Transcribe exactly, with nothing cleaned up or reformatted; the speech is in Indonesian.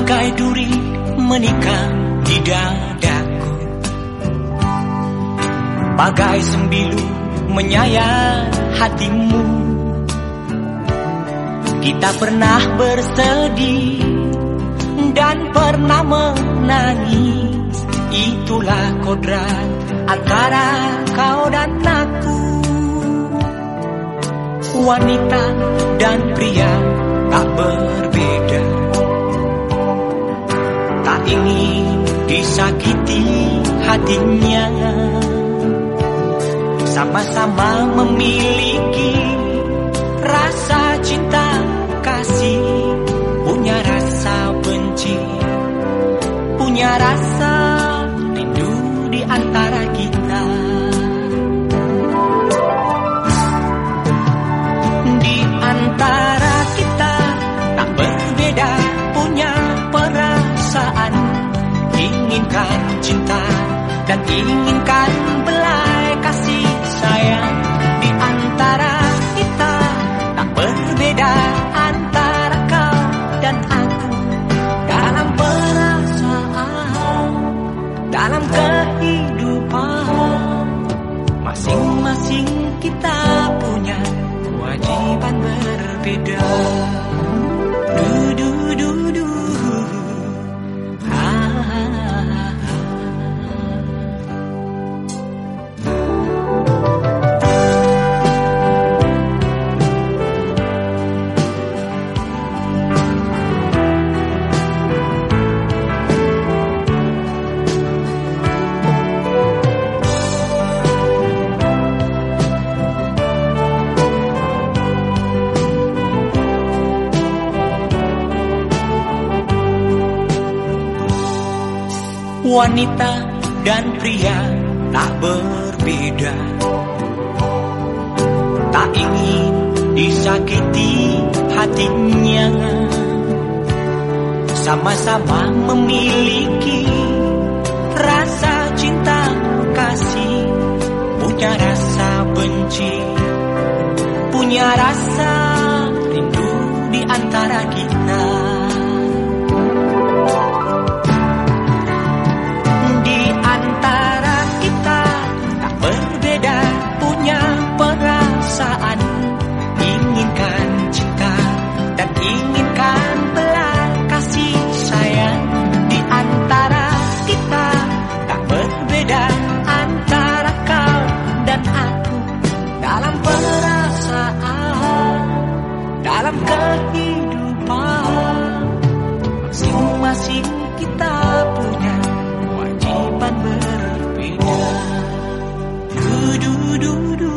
bagai duri menikam di dadaku, bagai sembilu menyayat hatimu. Kita pernah bersedih dan pernah menangis. Itulah kodrat antara kau dan aku. Wanita dan pria tak berbeda, tak ingin disakiti hatinya. Sama-sama memiliki rasa cinta kasih, punya rasa benci, punya rasa rindu di antara kita. Di antara kita tak berbeda, punya perasaan, inginkan cinta dan inginkan belai kasih sayang. Di antara kita tak berbeda, antara kau dan aku, dalam perasaan, dalam kehidupan. Masing-masing kita punya kewajiban berbeda. Du du du du. Wanita dan pria tak berbeda, tak ingin disakiti hatinya. Sama-sama memiliki rasa cinta kasih, punya rasa benci, punya rasa rindu di antara kita. Inginkan cinta dan inginkan belas kasih sayang. Di antara kita tak berbeda, antara kau dan aku, dalam perasaan, dalam kehidupan. Masing-masing kita punya kewajiban berbeda. Du du du du.